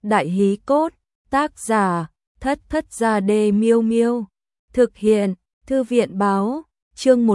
Đại Hí Cốt, tác giả, Thất Thất Gia Đê Miêu Miêu, thực hiện, Thư viện Báo, chương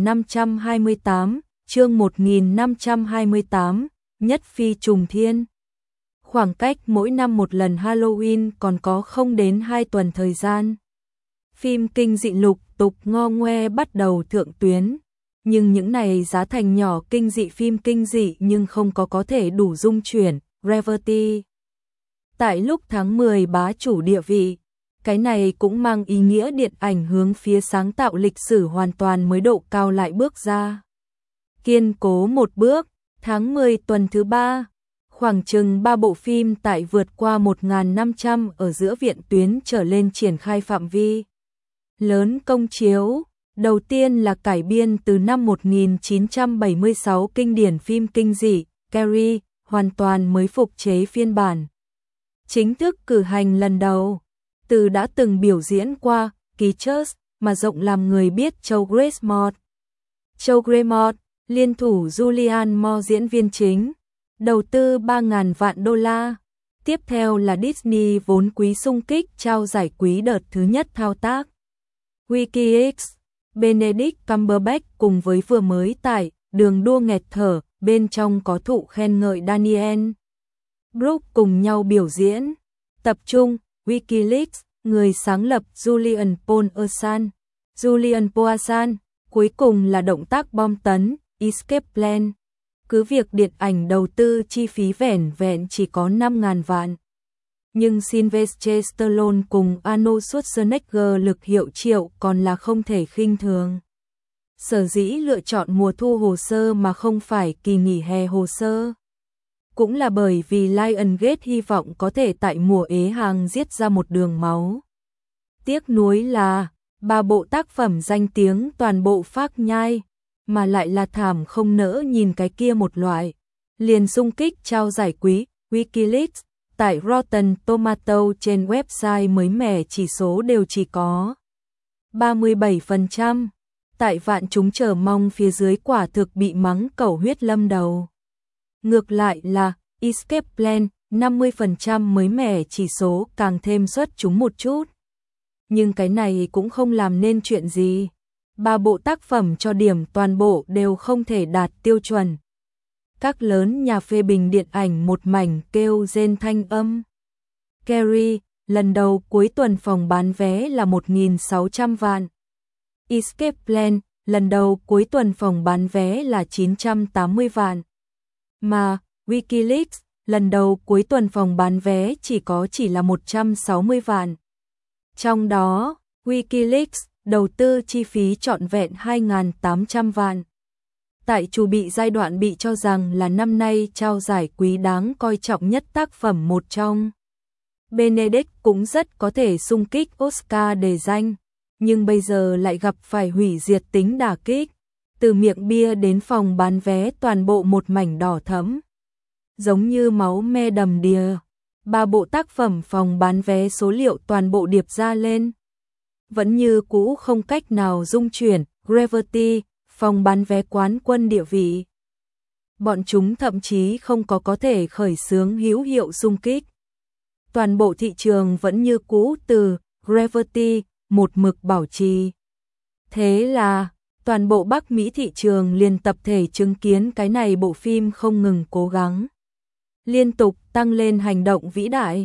1528, Nhất Phi Trùng Thiên. Khoảng cách mỗi năm một lần Halloween còn có không đến 2 tuần thời gian. Phim kinh dị lục tục ngo ngoe bắt đầu thượng tuyến, nhưng những này giá thành nhỏ kinh dị phim kinh dị nhưng không có thể đủ dung chuyển, Rarity. Tại lúc tháng 10 bá chủ địa vị, cái này cũng mang ý nghĩa điện ảnh hướng phía sáng tạo lịch sử hoàn toàn mới độ cao lại bước ra. Kiên cố một bước, tháng 10 tuần thứ 3, khoảng chừng 3 bộ phim tại vượt qua 1.500 ở giữa viện tuyến trở lên triển khai phạm vi lớn công chiếu. Đầu tiên là cải biên từ năm 1976 kinh điển phim kinh dị Carrie, hoàn toàn mới phục chế phiên bản. Chính thức cử hành lần đầu, từ đã từng biểu diễn qua Pictures mà rộng làm người biết Joe Gracemont. Joe Gracemont, liên thủ Julianne Moore diễn viên chính, đầu tư 3.000 vạn đô la. Tiếp theo là Disney vốn quý xung kích trao giải quý đợt thứ nhất thao tác. WikiLeaks, Benedict Cumberbatch cùng với vừa mới tải Đường đua nghẹt thở, bên trong có thụ khen ngợi Daniel Brooke cùng nhau biểu diễn. Tập trung, WikiLeaks, người sáng lập Julian Paul Assange, cuối cùng là động tác bom tấn, Escape Plan. Cứ việc điện ảnh đầu tư chi phí vẻn vẹn chỉ có 5.000 vạn. Nhưng Sylvester Stallone cùng Arnold Schwarzenegger lực hiệu triệu còn là không thể khinh thường. Sở dĩ lựa chọn mùa thu hồ sơ mà không phải kỳ nghỉ hè hồ sơ, cũng là bởi vì Lionsgate hy vọng có thể tại mùa ế hàng giết ra một đường máu. Tiếc nuối là 3 bộ tác phẩm danh tiếng toàn bộ phác nhai, mà lại là thảm không nỡ nhìn cái kia một loại. Liền xung kích trao giải quý, WikiLeaks, tại Rotten Tomatoes trên website mới mẻ chỉ số đều chỉ có 37%. Tại vạn chúng chờ mong phía dưới quả thực bị mắng cẩu huyết lâm đầu. Ngược lại là Escape Plan, 50% mới mẻ chỉ số càng thêm xuất chúng một chút. Nhưng cái này cũng không làm nên chuyện gì. 3 bộ tác phẩm cho điểm toàn bộ đều không thể đạt tiêu chuẩn. Các lớn nhà phê bình điện ảnh một mảnh kêu rên thanh âm. Carrie, lần đầu cuối tuần phòng bán vé là 1.600 vạn. Escape Plan, lần đầu cuối tuần phòng bán vé là 980 vạn. Mà WikiLeaks, lần đầu cuối tuần phòng bán vé chỉ là 160 vạn. Trong đó, WikiLeaks đầu tư chi phí trọn vẹn 2.800 vạn. Tại chủ bị giai đoạn bị cho rằng là năm nay trao giải quý đáng coi trọng nhất tác phẩm một trong. Benedict cũng rất có thể xung kích Oscar đề danh, nhưng bây giờ lại gặp phải hủy diệt tính đả kích. Từ miệng bia đến phòng bán vé toàn bộ một mảnh đỏ thẫm, giống như máu me đầm đìa. 3 bộ tác phẩm phòng bán vé số liệu toàn bộ điệp ra lên, vẫn như cũ không cách nào dung chuyển. Gravity, phòng bán vé quán quân địa vị. Bọn chúng thậm chí không có thể khởi xướng hữu hiệu xung kích. Toàn bộ thị trường vẫn như cũ từ Gravity một mực bảo trì. Thế là toàn bộ Bắc Mỹ thị trường liền tập thể chứng kiến cái này bộ phim không ngừng cố gắng, liên tục tăng lên hành động vĩ đại.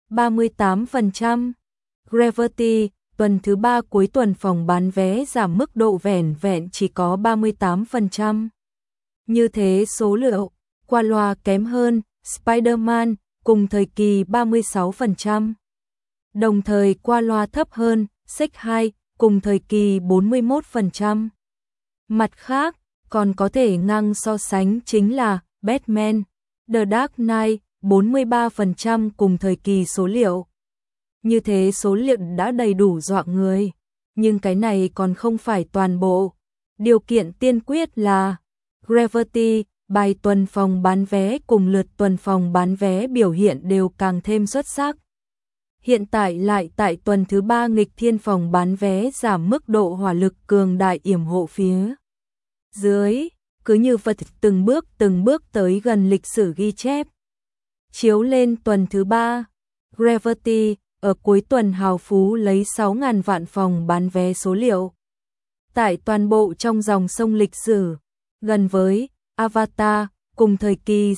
38%. Gravity, tuần thứ 3 cuối tuần phòng bán vé giảm mức độ vẻn vẹn chỉ có 38%. Như thế số liệu, qua loa kém hơn Spider-Man, cùng thời kỳ 36%. Đồng thời qua loa thấp hơn Shrek 2, cùng thời kỳ 41%. Mặt khác, còn có thể ngang so sánh chính là Batman, The Dark Knight, 43% cùng thời kỳ số liệu. Như thế số liệu đã đầy đủ dọa người, nhưng cái này còn không phải toàn bộ. Điều kiện tiên quyết là Gravity, bài tuần phòng bán vé cùng lượt tuần phòng bán vé biểu hiện đều càng thêm xuất sắc. Hiện tại lại tại tuần thứ 3 nghịch thiên phòng bán vé giảm mức độ hỏa lực cường đại yểm hộ phía dưới, cứ như vật từng bước tới gần lịch sử ghi chép. Chiếu lên tuần thứ 3, Gravity ở cuối tuần hào phú lấy 6.000 vạn phòng bán vé số liệu. Tại toàn bộ trong dòng sông lịch sử, gần với Avatar, cùng thời kỳ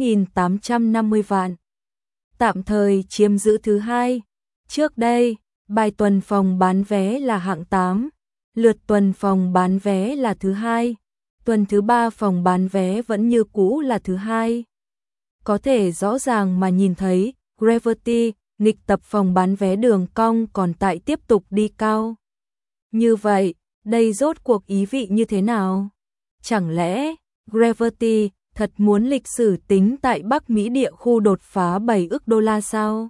6.850 vạn. Tạm thời chiếm giữ thứ hai. Trước đây, bài tuần phòng bán vé là hạng 8, lượt tuần phòng bán vé là thứ hai. Tuần thứ 3 phòng bán vé vẫn như cũ là thứ hai. Có thể rõ ràng mà nhìn thấy, Gravity, nghịch tập phòng bán vé đường cong còn tại tiếp tục đi cao. Như vậy, đây rốt cuộc ý vị như thế nào? Chẳng lẽ, Gravity thật muốn lịch sử tính tại Bắc Mỹ địa khu đột phá 7 ức đô la sao?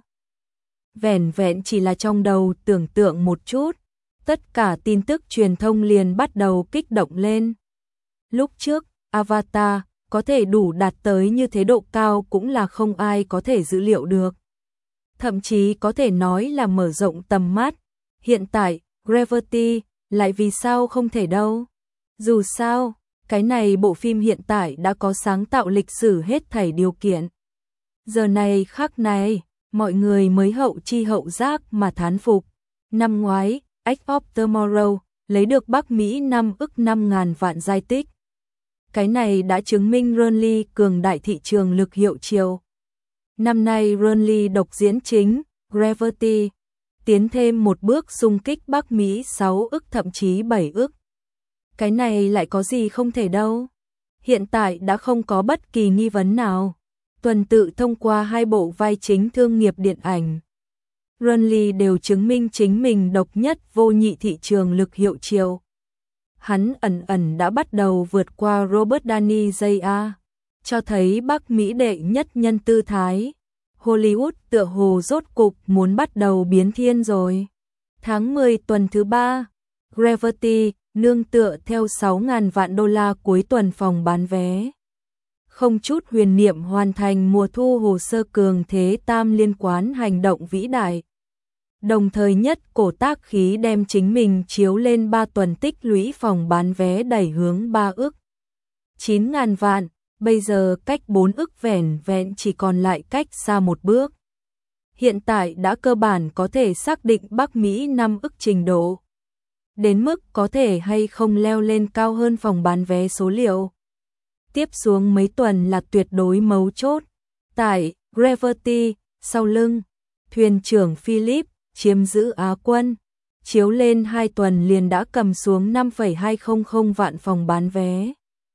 Vẻn vẹn chỉ là trong đầu tưởng tượng một chút, tất cả tin tức truyền thông liền bắt đầu kích động lên. Lúc trước, Avatar có thể đủ đạt tới như thế độ cao cũng là không ai có thể dữ liệu được. Thậm chí có thể nói là mở rộng tầm mắt. Hiện tại, Gravity lại vì sao không thể đâu? Dù sao, cái này bộ phim hiện tại đã có sáng tạo lịch sử hết thảy điều kiện. Giờ này khắc này, mọi người mới hậu chi hậu giác mà thán phục. Năm ngoái, Edge of Tomorrow lấy được Bắc Mỹ 5 ức 5.000 vạn giai tích. Cái này đã chứng minh Burnley cường đại thị trường lực hiệu chiều. Năm nay Burnley độc diễn chính, Gravity, tiến thêm một bước xung kích Bắc Mỹ 6 ức thậm chí 7 ức. Cái này lại có gì không thể đâu. Hiện tại đã không có bất kỳ nghi vấn nào. Tuần tự thông qua 2 bộ vai chính thương nghiệp điện ảnh, Burnley đều chứng minh chính mình độc nhất vô nhị thị trường lực hiệu chiều. Hắn ẩn đã bắt đầu vượt qua Robert Downey Jr., cho thấy Bắc Mỹ đệ nhất nhân tư thái. Hollywood tựa hồ rốt cục muốn bắt đầu biến thiên rồi. Tháng 10 tuần thứ 3, Gravity nương tựa theo 6.000 vạn đô la cuối tuần phòng bán vé. Không chút huyền niệm hoàn thành mùa thu hồ sơ cường thế tam liên quan hành động vĩ đại. Đồng thời nhất cổ tác khí đem chính mình chiếu lên 3 tuần tích lũy phòng bán vé đẩy hướng 3 ức 9.000 vạn, bây giờ cách 4 ức vẻn vẹn chỉ còn lại cách xa một bước. Hiện tại đã cơ bản có thể xác định Bắc Mỹ 5 ức trình độ. Đến mức có thể hay không leo lên cao hơn phòng bán vé số liệu. Tiếp xuống mấy tuần là tuyệt đối mấu chốt. Tại Gravity, sau lưng, thuyền trưởng Philip chiếm giữ Á quân, chiếu lên 2 tuần liền đã cầm xuống 5,200 vạn phòng bán vé.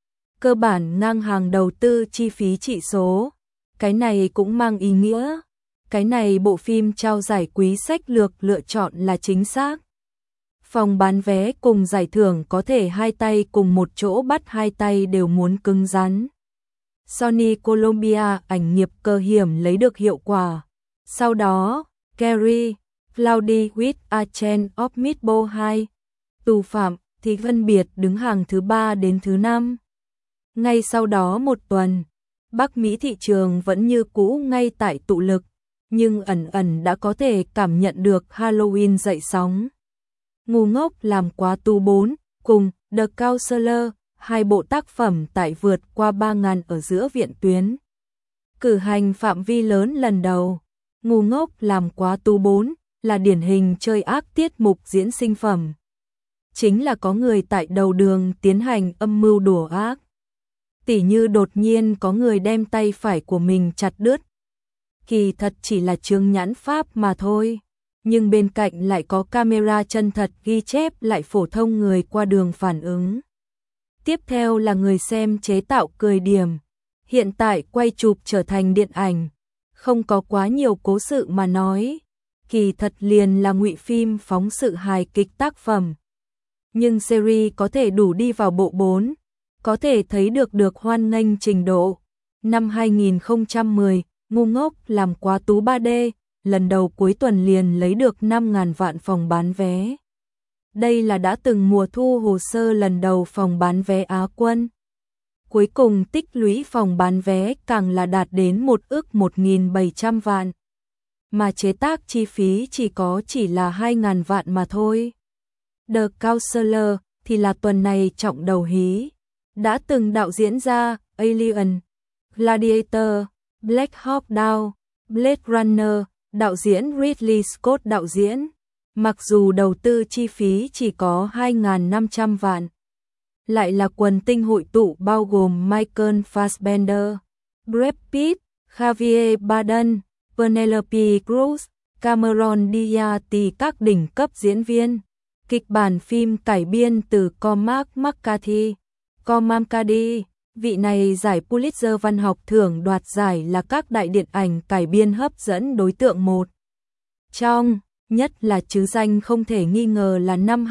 Cơ bản ngang hàng đầu tư chi phí chỉ số. Cái này cũng mang ý nghĩa. Cái này bộ phim trao giải quý sách lược lựa chọn là chính xác. Phòng bán vé cùng giải thưởng có thể hai tay cùng một chỗ bắt, hai tay đều muốn cứng rắn. Sony Columbia ảnh nghiệp cơ hiểm lấy được hiệu quả. Sau đó, Carrie, Cloudy with a Chance of Meatball 2, tù phạm thì phân biệt đứng hàng thứ 3 đến thứ 5. Ngay sau đó một tuần, Bắc Mỹ thị trường vẫn như cũ ngay tại tụ lực, nhưng ẩn đã có thể cảm nhận được Halloween dậy sóng. Ngu ngốc làm quá tu 4, cùng The Counselor, 2 bộ tác phẩm tại vượt qua 3.000 ở giữa viện tuyến. Cử hành phạm vi lớn lần đầu, Ngu ngốc làm quá tu 4 là điển hình chơi ác tiết mục diễn sinh phẩm. Chính là có người tại đầu đường tiến hành âm mưu đùa ác. Tỉ như đột nhiên có người đem tay phải của mình chặt đứt. Kỳ thật chỉ là chướng nhãn pháp mà thôi. Nhưng bên cạnh lại có camera chân thật ghi chép lại phổ thông người qua đường phản ứng. Tiếp theo là người xem chế tạo cười điểm. Hiện tại quay chụp trở thành điện ảnh. Không có quá nhiều cố sự mà nói. Kỳ thật liền là ngụy phim phóng sự hài kịch tác phẩm. Nhưng series có thể đủ đi vào bộ 4. Có thể thấy được hoan nghênh trình độ. Năm 2010, Ngu ngốc làm quá tú 3D. Lần đầu cuối tuần liền lấy được 5.000 vạn phòng bán vé. Đây là đã từng mùa thu hồ sơ lần đầu phòng bán vé Á quân. Cuối cùng tích lũy phòng bán vé càng là đạt đến 1 ức 1.700 vạn. Mà chế tác chi phí chỉ là 2.000 vạn mà thôi. The Counselor thì là tuần này trọng đầu hí. Đã từng đạo diễn ra Alien, Gladiator, Black Hawk Down, Blade Runner, đạo diễn Ridley Scott đạo diễn. Mặc dù đầu tư chi phí chỉ có 2.500 vạn, lại là quần tinh hội tụ bao gồm Michael Fassbender, Brad Pitt, Javier Bardem, Penelope Cruz, Cameron Diaz, các đỉnh cấp diễn viên. Kịch bản phim cải biên từ Cormac McCarthy. Vị này giải Pulitzer văn học thưởng đoạt giải là các đại điện ảnh cải biên hấp dẫn đối tượng một. Trong, nhất là chứ danh không thể nghi ngờ là năm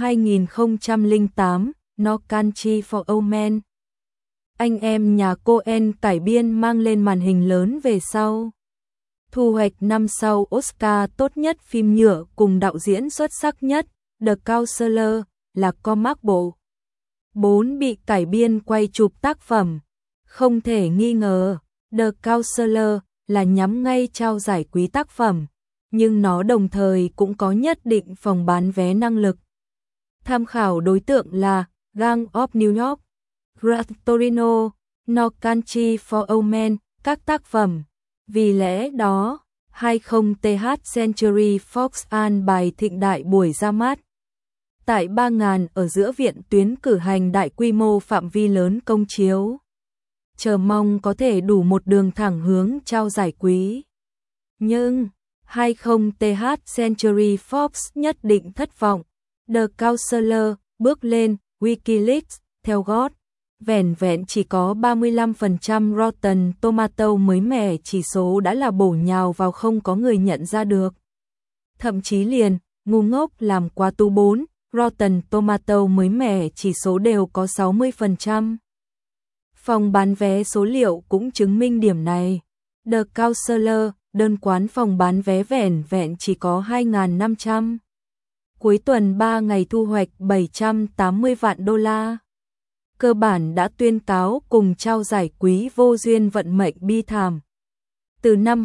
2008, No Country for Old Men. Anh em nhà Coen cải biên mang lên màn hình lớn về sau. Thu hoạch năm sau Oscar tốt nhất phim nhựa cùng đạo diễn xuất sắc nhất, The Counselor, là Cormac bộ. 4 bị cải biên quay chụp tác phẩm. Không thể nghi ngờ, The Counselor là nhắm ngay trao giải quý tác phẩm, nhưng nó đồng thời cũng có nhất định phòng bán vé năng lực. Tham khảo đối tượng là Gang of New York, Gran Torino, No Country for Old Men, các tác phẩm. Vì lẽ đó, 20th Century Fox an bài thịnh đại buổi ra mắt. Tại 3.000 ở giữa viện tuyến cử hành đại quy mô phạm vi lớn công chiếu. Chờ mong có thể đủ một đường thẳng hướng trao giải quý. Nhưng, 20th Century Fox nhất định thất vọng. The Counselor bước lên Wikileaks theo gót. Vẻn vẹn chỉ có 35% Rotten Tomato mới mẻ, chỉ số đã là bổ nhào vào không có người nhận ra được. Thậm chí liền, ngu ngốc làm quá tu 4, Rotten Tomato mới mẻ chỉ số đều có 60%. Phòng bán vé số liệu cũng chứng minh điểm này. The Counselor, đơn quán phòng bán vé vẻn vẹn chỉ có 2.500. Cuối tuần 3 ngày thu hoạch 780 vạn đô la. Cơ bản đã tuyên cáo cùng trao giải quý vô duyên vận mệnh bi thảm. Từ năm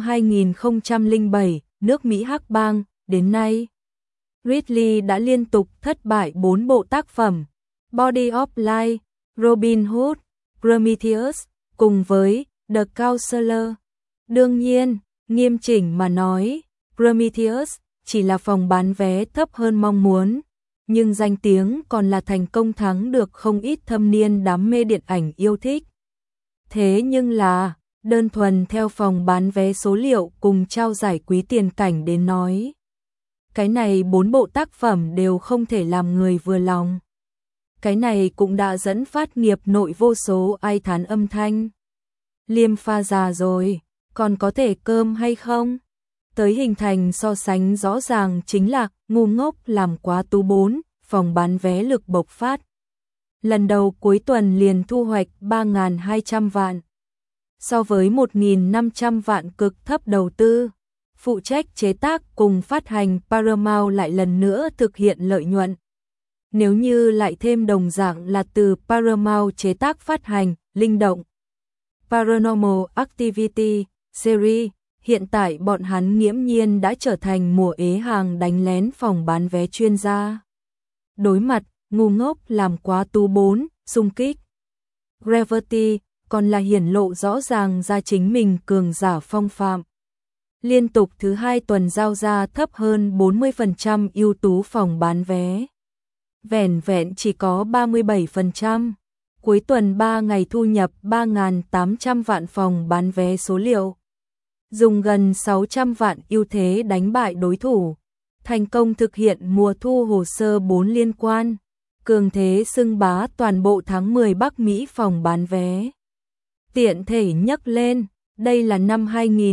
2007, nước Mỹ hắc bang, đến nay, Ridley đã liên tục thất bại 4 bộ tác phẩm, Body of Light, Robin Hood, Prometheus, cùng với The Counselor. Đương nhiên, nghiêm chỉnh mà nói, Prometheus chỉ là phòng bán vé thấp hơn mong muốn, nhưng danh tiếng còn là thành công thắng được không ít thâm niên đam mê điện ảnh yêu thích. Thế nhưng là, đơn thuần theo phòng bán vé số liệu cùng trao giải quý tiền cảnh đến nói, cái này 4 bộ tác phẩm đều không thể làm người vừa lòng. Cái này cũng đã dẫn phát nghiệp nội vô số ai thán âm thanh. Liêm pha già rồi, còn có thể cơm hay không? Tới hình thành so sánh rõ ràng chính là ngu ngốc làm quá tú 4, phòng bán vé lực bộc phát. Lần đầu cuối tuần liền thu hoạch 3.200 vạn. So với 1.500 vạn cực thấp đầu tư, phụ trách chế tác cùng phát hành Paramount lại lần nữa thực hiện lợi nhuận. Nếu như lại thêm đồng dạng là từ Paramount chế tác phát hành, linh động, Paranormal Activity, series, hiện tại bọn hắn nghiễm nhiên đã trở thành mùa ế hàng đánh lén phòng bán vé chuyên gia. Đối mặt, ngu ngốc làm quá tú 4, xung kích. Gravity, còn là hiển lộ rõ ràng ra chính mình cường giả phong phạm. Liên tục thứ 2 tuần giao ra thấp hơn 40% ưu tú phòng bán vé. Vẻn vẹn chỉ có 37%. Cuối tuần 3 ngày thu nhập 3.800 vạn phòng bán vé số liệu. Dùng gần 600 vạn ưu thế đánh bại đối thủ. Thành công thực hiện mùa thu hồ sơ 4 liên quan. Cường thế xưng bá toàn bộ tháng 10 Bắc Mỹ phòng bán vé. Tiện thể nhắc lên, đây là năm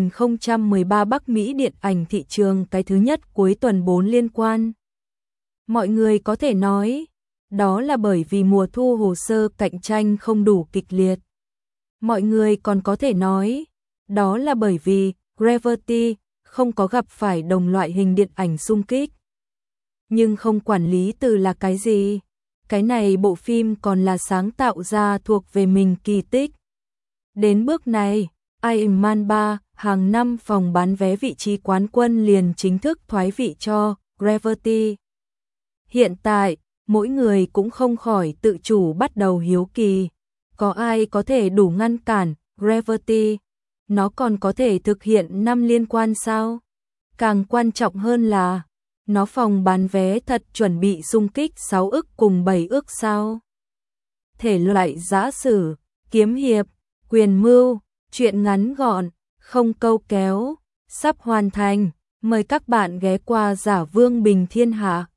2013 Bắc Mỹ điện ảnh thị trường cái thứ nhất cuối tuần 4 liên quan. Mọi người có thể nói, đó là bởi vì mùa thu hồ sơ cạnh tranh không đủ kịch liệt. Mọi người còn có thể nói, đó là bởi vì Gravity không có gặp phải đồng loại hình điện ảnh xung kích. Nhưng không quản lý từ là cái gì, cái này bộ phim còn là sáng tạo ra thuộc về mình kỳ tích. Đến bước này, Iron Man 3 hàng năm phòng bán vé vị trí quán quân liền chính thức thoái vị cho Gravity. Hiện tại, mỗi người cũng không khỏi tự chủ bắt đầu hiếu kỳ, có ai có thể đủ ngăn cản Gravity? nó còn có thể thực hiện 5 liên quan sao? Càng quan trọng hơn là, nó phòng bán vé thật chuẩn bị xung kích 6 ức cùng 7 ức sao? Thể loại giã sử, kiếm hiệp, quyền mưu, truyện ngắn gọn, không câu kéo, sắp hoàn thành. Mời các bạn ghé qua Giả Vương Bình Thiên Hạ.